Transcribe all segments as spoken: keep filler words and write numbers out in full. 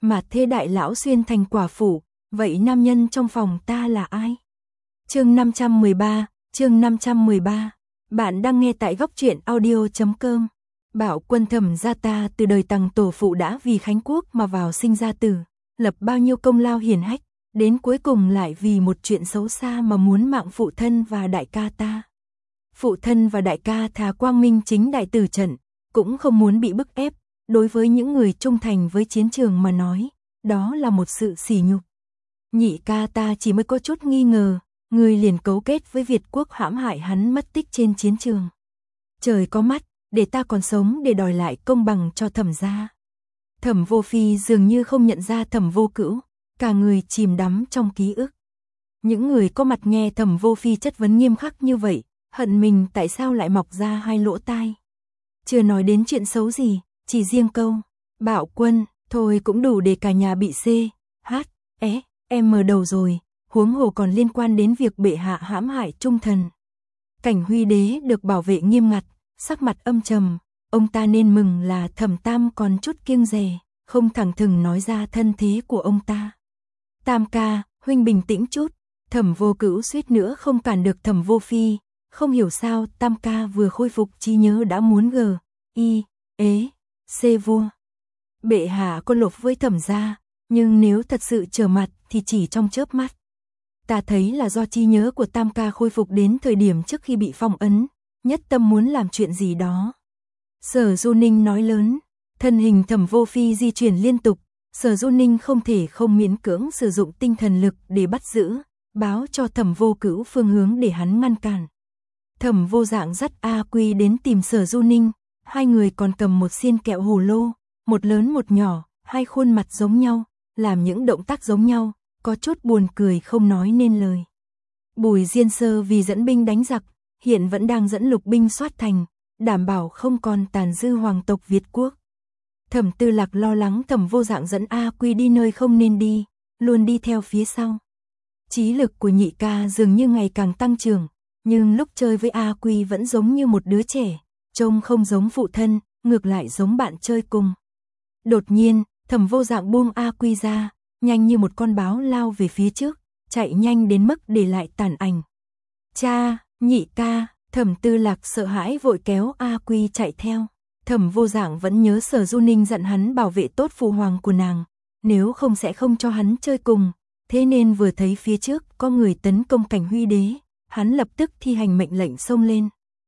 mà thê đại lão xuyên thành quả phụ, vậy nam nhân trong phòng ta là ai? Chương năm trăm mười ba, chương năm trăm mười ba. Bạn đang nghe tại góc truyện audio chấm com. Bảo Quân Thẩm gia ta từ đời Tằng tổ phụ đã vì Khánh Quốc mà vào sinh ra tử, lập bao nhiêu công lao hiển hách, đến cuối cùng lại vì một chuyện xấu xa mà muốn mạng phụ thân và đại ca ta. Phụ thân và đại ca thà quang minh chính đại tử trận, cũng không muốn bị bức ép, đối với những người trung thành với chiến trường mà nói, đó là một sự sỉ nhục. Nhị ca ta chỉ mới có chút nghi ngờ, người liền cấu kết với Việt quốc hãm hại hắn mất tích trên chiến trường. Trời có mắt, để ta còn sống để đòi lại công bằng cho Thẩm gia. Thẩm Vô Phi dường như không nhận ra Thẩm Vô Cữu, cả người chìm đắm trong ký ức. Những người có mặt nghe Thẩm Vô Phi chất vấn nghiêm khắc như vậy, hận mình tại sao lại mọc ra hai lỗ tai. Chưa nói đến chuyện xấu gì, chỉ riêng câu Bạo Quân thôi cũng đủ để cả nhà bị C, H, E, M đầu rồi, huống hồ còn liên quan đến việc bệ hạ hãm hại trung thần. Cảnh Huy đế được bảo vệ nghiêm ngặt, sắc mặt âm trầm, ông ta nên mừng là Thẩm Tam còn chút kiêng dè, không thẳng thừng nói ra thân thế của ông ta. Tam ca, huynh bình tĩnh chút. Thẩm Vô Cữu suýt nữa không cản được Thẩm Vô Phi, không hiểu sao Tam ca vừa khôi phục trí nhớ đã muốn g, i, ế, c vua. Bệ hạ có lộc với Thẩm gia, nhưng nếu thật sự trở mặt thì chỉ trong chớp mắt. Ta thấy là do trí nhớ của Tam ca khôi phục đến thời điểm trước khi bị phong ấn, nhất tâm muốn làm chuyện gì đó. Sở Du Ninh nói lớn, thân hình Thẩm Vô Phi di chuyển liên tục, Sở Du Ninh không thể không miễn cưỡng sử dụng tinh thần lực để bắt giữ, báo cho Thẩm Vô Cữu phương hướng để hắn ngăn cản. Thẩm Vô Dạng dắt A Quy đến tìm Sở Du Ninh, hai người còn cầm một xiên kẹo hồ lô, một lớn một nhỏ, hai khuôn mặt giống nhau, làm những động tác giống nhau, có chút buồn cười không nói nên lời. Bùi Diên Sơ vì dẫn binh đánh giặc, hiện vẫn đang dẫn lục binh soát thành, đảm bảo không còn tàn dư hoàng tộc Việt quốc. Thẩm Tư Lạc lo lắng Thẩm Vô Dạng dẫn A Quy đi nơi không nên đi, luôn đi theo phía sau. Trí lực của nhị ca dường như ngày càng tăng trưởng, nhưng lúc chơi với A Quy vẫn giống như một đứa trẻ, trông không giống phụ thân, ngược lại giống bạn chơi cùng. Đột nhiên, Thẩm Vô Dạng buông A Quy ra, nhanh như một con báo lao về phía trước, chạy nhanh đến mức để lại tàn ảnh. Cha, nhị ca, Thẩm Tư Lạc sợ hãi vội kéo A Quy chạy theo. Thẩm Vô Dạng vẫn nhớ Sở Du Ninh dặn hắn bảo vệ tốt phụ hoàng của nàng, nếu không sẽ không cho hắn chơi cùng, thế nên vừa thấy phía trước có người tấn công Cảnh Huy đế, hắn lập tức thi hành mệnh lệnh xông lên.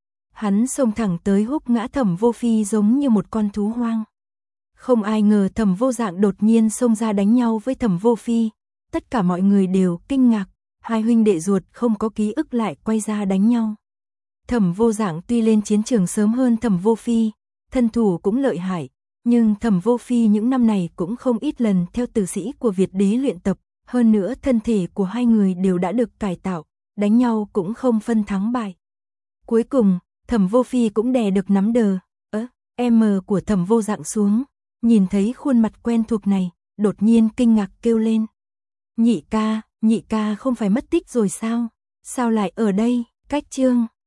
Hắn xông thẳng tới húc ngã Thẩm Vô Phi giống như một con thú hoang. Không ai ngờ Thẩm Vô Dạng đột nhiên xông ra đánh nhau với Thẩm Vô Phi, tất cả mọi người đều kinh ngạc, hai huynh đệ ruột không có ký ức lại quay ra đánh nhau. Thẩm Vô Dạng tuy lên chiến trường sớm hơn Thẩm Vô Phi, thân thủ cũng lợi hại, nhưng Thẩm Vô Phi những năm này cũng không ít lần theo tử sĩ của Việt đế luyện tập, hơn nữa thân thể của hai người đều đã được cải tạo, đánh nhau cũng không phân thắng bại. Cuối cùng, Thẩm Vô Phi cũng đè được nắm đờ, ớ, em của Thẩm Vô Dạng xuống, nhìn thấy khuôn mặt quen thuộc này, đột nhiên kinh ngạc kêu lên. Nhị ca, nhị ca không phải mất tích rồi sao? Sao lại ở đây? Cách chương